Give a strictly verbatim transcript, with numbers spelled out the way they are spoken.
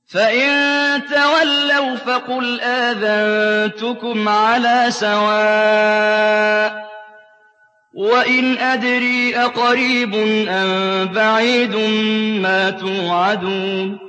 فَإِن تَوَلَّوْا فَقُلْ آذَنتُكُمْ عَلَىٰ سَوَاءٍ ۖ وَإِنْ أَدْرِي أَقَرِيبٌ أَم بَعِيدٌ مَّا تُوعَدُونَ